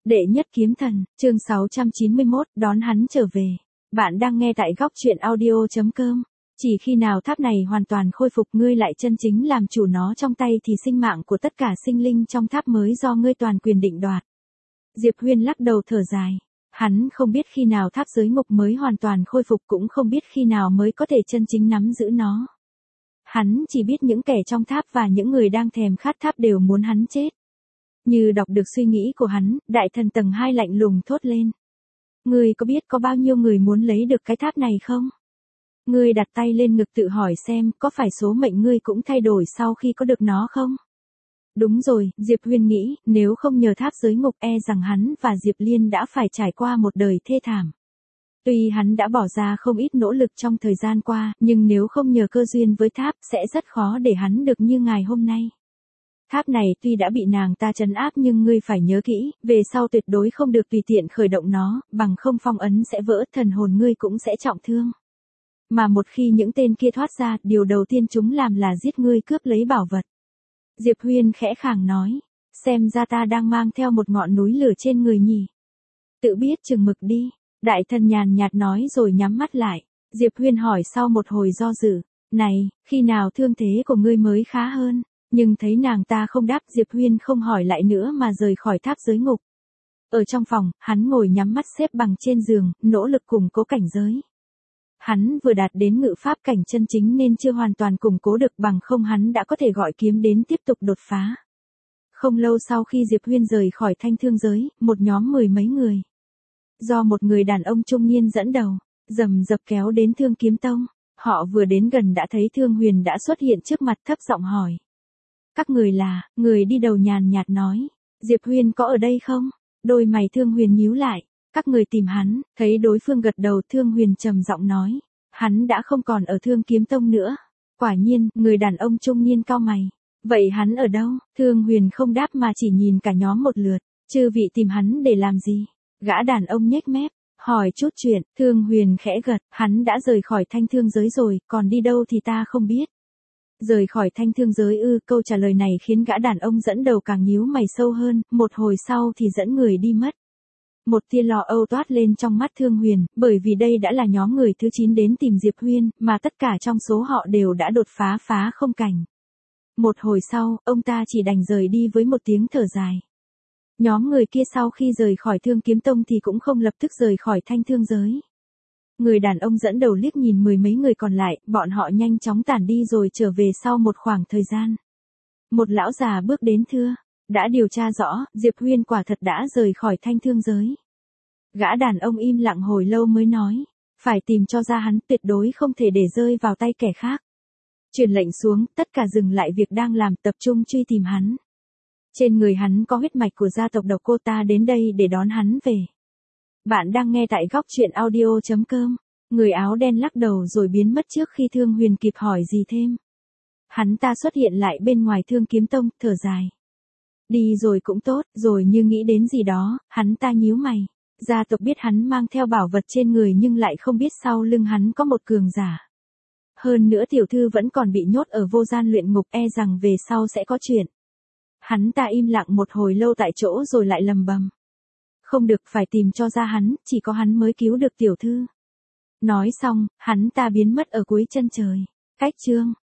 Đệ nhất kiếm thần, chương 691, đón hắn trở về. Bạn đang nghe tại góc truyện audio.com. Chỉ khi nào tháp này hoàn toàn khôi phục ngươi lại chân chính làm chủ nó trong tay thì sinh mạng của tất cả sinh linh trong tháp mới do ngươi toàn quyền định đoạt. Diệp Huyên lắc đầu thở dài. Hắn không biết khi nào tháp giới ngục mới hoàn toàn khôi phục, cũng không biết khi nào mới có thể chân chính nắm giữ nó. Hắn chỉ biết những kẻ trong tháp và những người đang thèm khát tháp đều muốn hắn chết. Như đọc được suy nghĩ của hắn, đại thần tầng 2 lạnh lùng thốt lên. Ngươi có biết có bao nhiêu người muốn lấy được cái tháp này không? Ngươi đặt tay lên ngực tự hỏi xem có phải số mệnh ngươi cũng thay đổi sau khi có được nó không? Đúng rồi, Diệp Huyên nghĩ, nếu không nhờ tháp giới ngục e rằng hắn và Diệp Liên đã phải trải qua một đời thê thảm. Tuy hắn đã bỏ ra không ít nỗ lực trong thời gian qua, nhưng nếu không nhờ cơ duyên với tháp sẽ rất khó để hắn được như ngày hôm nay. Tháp này tuy đã bị nàng ta trấn áp nhưng ngươi phải nhớ kỹ, về sau tuyệt đối không được tùy tiện khởi động nó, bằng không phong ấn sẽ vỡ, thần hồn ngươi cũng sẽ trọng thương. Mà một khi những tên kia thoát ra, điều đầu tiên chúng làm là giết ngươi, cướp lấy bảo vật. Diệp Huyên khẽ khàng nói, xem ra ta đang mang theo một ngọn núi lửa trên người nhỉ. Tự biết chừng mực đi, đại thần nhàn nhạt nói rồi nhắm mắt lại. Diệp Huyên hỏi sau một hồi do dự, này, khi nào thương thế của ngươi mới khá hơn? Nhưng thấy nàng ta không đáp, Diệp Huyên không hỏi lại nữa mà rời khỏi tháp giới ngục. Ở trong phòng, hắn ngồi nhắm mắt xếp bằng trên giường, nỗ lực củng cố cảnh giới. Hắn vừa đạt đến ngự pháp cảnh chân chính nên chưa hoàn toàn củng cố được, bằng không hắn đã có thể gọi kiếm đến tiếp tục đột phá. Không lâu sau khi Diệp Huyên rời khỏi thanh thương giới, một nhóm 10 mấy người. Do một người đàn ông trung niên dẫn đầu, rầm rập kéo đến Thương Kiếm Tông. Họ vừa đến gần đã thấy Thương Huyền đã xuất hiện trước mặt, thấp giọng hỏi. Các người là, người đi đầu nhàn nhạt nói. Diệp Huyên có ở đây không? Đôi mày Thương Huyền nhíu lại. Các người tìm hắn, thấy đối phương gật đầu, Thương Huyền trầm giọng nói. Hắn đã không còn ở Thương Kiếm Tông nữa. Quả nhiên, người đàn ông trung niên cau mày. Vậy hắn ở đâu? Thương Huyền không đáp mà chỉ nhìn cả nhóm một lượt. Chư vị tìm hắn để làm gì? Gã đàn ông nhếch mép. Hỏi chút chuyện, Thương Huyền khẽ gật. Hắn đã rời khỏi thanh thương giới rồi, còn đi đâu thì ta không biết. Rời khỏi thanh thương giới ư? Câu trả lời này khiến gã đàn ông dẫn đầu càng nhíu mày sâu hơn, một hồi sau thì dẫn người đi mất. Một tia lo âu toát lên trong mắt Thương Huyền, bởi vì đây đã là nhóm người thứ 9 đến tìm Diệp Huyên, mà tất cả trong số họ đều đã đột phá không cảnh. Một hồi sau, ông ta chỉ đành rời đi với một tiếng thở dài. Nhóm người kia sau khi rời khỏi Thương Kiếm Tông thì cũng không lập tức rời khỏi thanh thương giới. Người đàn ông dẫn đầu liếc nhìn 10 mấy người còn lại, bọn họ nhanh chóng tản đi rồi trở về sau một khoảng thời gian. Một lão già bước đến thưa, đã điều tra rõ, Diệp Huyên quả thật đã rời khỏi thanh thương giới. Gã đàn ông im lặng hồi lâu mới nói, phải tìm cho ra hắn, tuyệt đối không thể để rơi vào tay kẻ khác. Truyền lệnh xuống, tất cả dừng lại việc đang làm, tập trung truy tìm hắn. Trên người hắn có huyết mạch của gia tộc Độc Cô, ta đến đây để đón hắn về. Bạn đang nghe tại góc truyện audio.com. Người áo đen lắc đầu rồi biến mất trước khi Thương Huyền kịp hỏi gì thêm. Hắn ta xuất hiện lại bên ngoài Thương Kiếm Tông, thở dài. Đi rồi cũng tốt, rồi như nghĩ đến gì đó, hắn ta nhíu mày. Gia tộc biết hắn mang theo bảo vật trên người nhưng lại không biết sau lưng hắn có một cường giả. Hơn nữa tiểu thư vẫn còn bị nhốt ở vô gian luyện ngục, e rằng về sau sẽ có chuyện. Hắn ta im lặng một hồi lâu tại chỗ rồi lại lầm bầm. Không được, phải tìm cho ra hắn, chỉ có hắn mới cứu được tiểu thư. Nói xong, hắn ta biến mất ở cuối chân trời. Cách chương